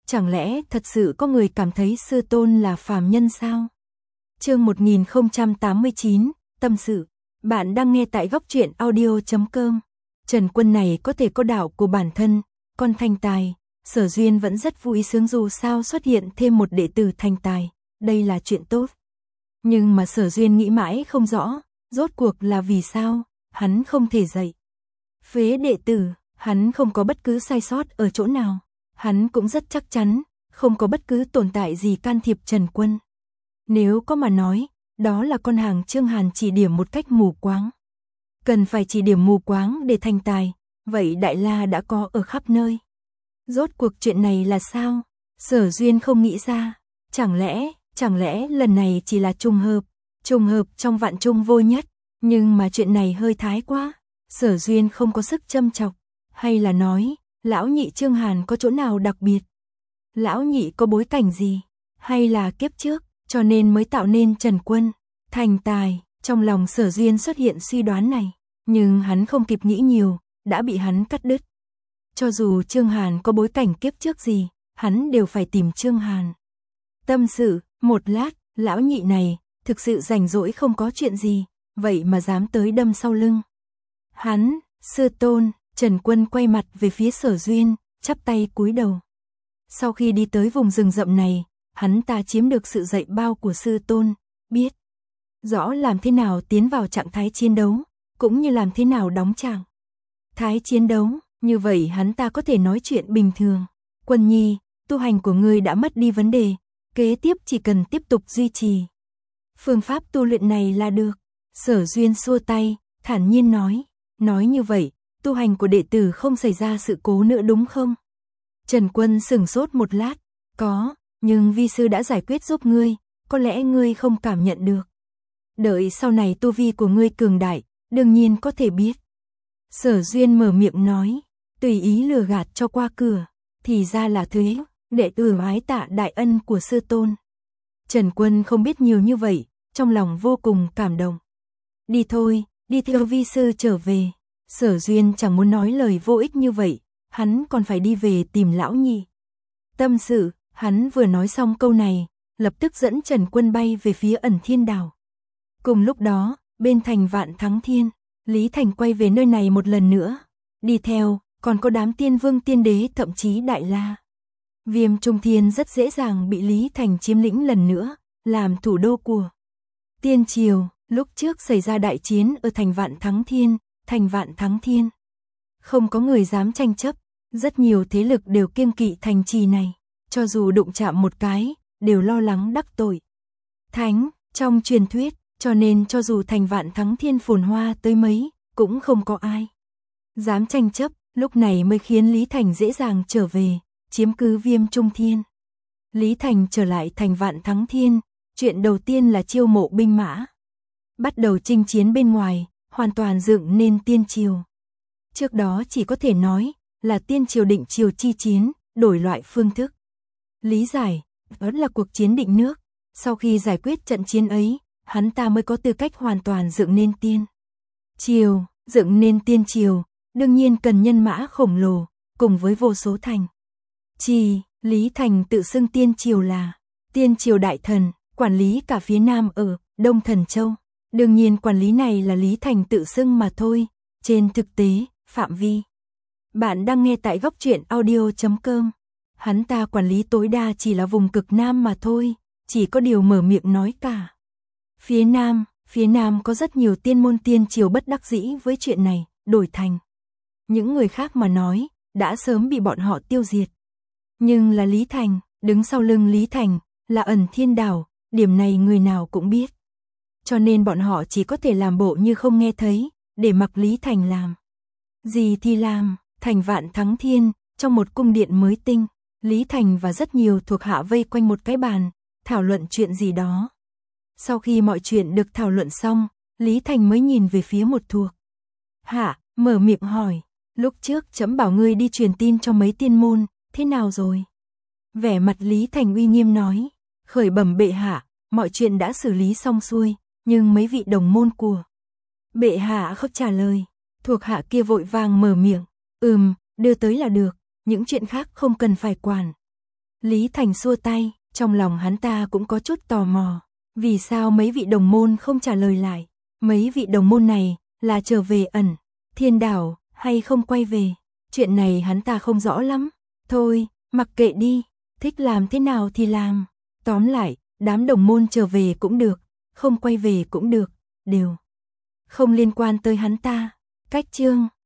Chẳng lẽ thật sự có người cảm thấy sư tôn là phàm nhân sao? Chương 1089, tâm sự. Bạn đang nghe tại góc truyện audio.com. Trần Quân này có thể có đạo của bản thân, còn thành tài, Sở Duyên vẫn rất vui sướng dù sao xuất hiện thêm một đệ tử thành tài, đây là chuyện tốt. Nhưng mà Sở Duyên nghĩ mãi không rõ, rốt cuộc là vì sao, hắn không thể dạy. Phế đệ tử, hắn không có bất cứ sai sót ở chỗ nào, hắn cũng rất chắc chắn, không có bất cứ tồn tại gì can thiệp Trần Quân. Nếu có mà nói, đó là con hàng Trương Hàn chỉ điểm một cách mù quáng. Cần phải chỉ điểm mù quáng để thành tài, vậy Đại La đã có ở khắp nơi. Rốt cuộc chuyện này là sao? Sở Duyên không nghĩ ra, chẳng lẽ lần này chỉ là trùng hợp trong vạn trùng vô nhất, nhưng mà chuyện này hơi thái quá. Sở Duyên không có sức châm chọc, hay là nói, lão nhị Trương Hàn có chỗ nào đặc biệt? Lão nhị có bối cảnh gì? Hay là kiếp trước, cho nên mới tạo nên Trần Quân thành tài? Trong lòng Sở Duyên xuất hiện suy đoán này, nhưng hắn không kịp nghĩ nhiều, đã bị hắn cắt đứt. Cho dù Trương Hàn có bối cảnh kiếp trước gì, hắn đều phải tìm Trương Hàn tâm sự. Một lát, lão nhị này thực sự rảnh rỗi không có chuyện gì, vậy mà dám tới đâm sau lưng hắn. Sư tôn. Trần Quân quay mặt về phía Sở Duyên, chắp tay cúi đầu. Sau khi đi tới vùng rừng rậm này, hắn ta chiếm được sự dạy bao của sư tôn, biết rõ làm thế nào tiến vào trạng thái chiến đấu, cũng như làm thế nào đóng trạng thái chiến đấu, như vậy hắn ta có thể nói chuyện bình thường. Quân nhi, tu hành của ngươi đã mất đi vấn đề, kế tiếp chỉ cần tiếp tục duy trì phương pháp tu luyện này là được. Sở Duyên xua tay, thản nhiên nói như vậy, tu hành của đệ tử không xảy ra sự cố nữa đúng không? Trần Quân sửng sốt một lát, có, nhưng vi sư đã giải quyết giúp ngươi, có lẽ ngươi không cảm nhận được. Đợi sau này tu vi của ngươi cường đại, đương nhiên có thể biết. Sở Duyên mở miệng nói, tùy ý lừa gạt cho qua cửa, thì ra là thế, đệ tử ái tạ đại ân của sư tôn. Trần Quân không biết nhiều như vậy, trong lòng vô cùng cảm động. Đi thôi, đi theo vi sư trở về. Sở Duyên chẳng muốn nói lời vô ích như vậy, hắn còn phải đi về tìm lão nhị tâm sự. Hắn vừa nói xong câu này, lập tức dẫn Trần Quân bay về phía Ẩn Thiên Đảo. Cùng lúc đó, bên thành Vạn Thắng Thiên, Lý Thành quay về nơi này một lần nữa. Đi theo, còn có đám tiên vương tiên đế thậm chí Đại La. Viêm Trung Thiên rất dễ dàng bị Lý Thành chiếm lĩnh lần nữa, làm thủ đô của Tiên Triều. Lúc trước xảy ra đại chiến ở thành Vạn Thắng Thiên. Không có người dám tranh chấp, rất nhiều thế lực đều kiêng kỵ thành trì này, cho dù đụng chạm một cái, đều lo lắng đắc tội thánh trong truyền thuyết, cho nên cho dù thành Vạn Thắng Thiên phồn hoa tới mấy, cũng không có ai dám tranh chấp, lúc này mới khiến Lý Thành dễ dàng trở về, chiếm cứ Viêm Trung Thiên. Lý Thành trở lại thành Vạn Thắng Thiên, chuyện đầu tiên là chiêu mộ binh mã, bắt đầu chinh chiến bên ngoài, hoàn toàn dựng nên Tiên Triều. Trước đó chỉ có thể nói là Tiên Triều định triều chi chiến, đổi loại phương thức. Lý giải, vẫn là cuộc chiến định nước. Sau khi giải quyết trận chiến ấy, hắn ta mới có tư cách hoàn toàn dựng nên Tiên Triều. Dựng nên Tiên Triều, đương nhiên cần nhân mã khổng lồ, cùng với vô số thành trì. Lý Thành tự xưng Tiên Triều là Tiên Triều Đại Thần, quản lý cả phía Nam ở Đông Thần Châu. Đương nhiên quản lý này là Lý Thành tự xưng mà thôi, trên thực tế, phạm vi. Bạn đang nghe tại góc truyện audio.com. Hắn ta quản lý tối đa chỉ là vùng cực Nam mà thôi, chỉ có điều mở miệng nói cả phía Nam có rất nhiều tiên môn Tiên Triều bất đắc dĩ với chuyện này, đổi thành những người khác mà nói, đã sớm bị bọn họ tiêu diệt. Nhưng là Lý Thành, đứng sau lưng Lý Thành, là Ẩn Thiên Đảo, điểm này người nào cũng biết. Cho nên bọn họ chỉ có thể làm bộ như không nghe thấy, để mặc Lý Thành làm gì thì làm. Thành Vạn Thắng Thiên, trong một cung điện mới tinh, Lý Thành và rất nhiều thuộc hạ vây quanh một cái bàn, thảo luận chuyện gì đó. Sau khi mọi chuyện được thảo luận xong, Lý Thành mới nhìn về phía một thuộc hạ, mở miệng hỏi, lúc trước trẫm bảo ngươi đi truyền tin cho mấy tiên môn, thế nào rồi? Vẻ mặt Lý Thành uy nghiêm nói, khởi bẩm bệ hạ, mọi chuyện đã xử lý xong xuôi, nhưng mấy vị đồng môn của bệ hạ không trả lời. Thuộc hạ kia vội vàng mở miệng, đưa tới là được, những chuyện khác không cần phải quản. Lý Thành xua tay, trong lòng hắn ta cũng có chút tò mò. Vì sao mấy vị đồng môn không trả lời lại? Mấy vị đồng môn này là trở về ẩn thiên đảo hay không quay về? Chuyện này hắn ta không rõ lắm. Thôi, mặc kệ đi, thích làm thế nào thì làm. Tóm lại, đám đồng môn trở về cũng được, không quay về cũng được, đều không liên quan tới hắn ta. Cách chương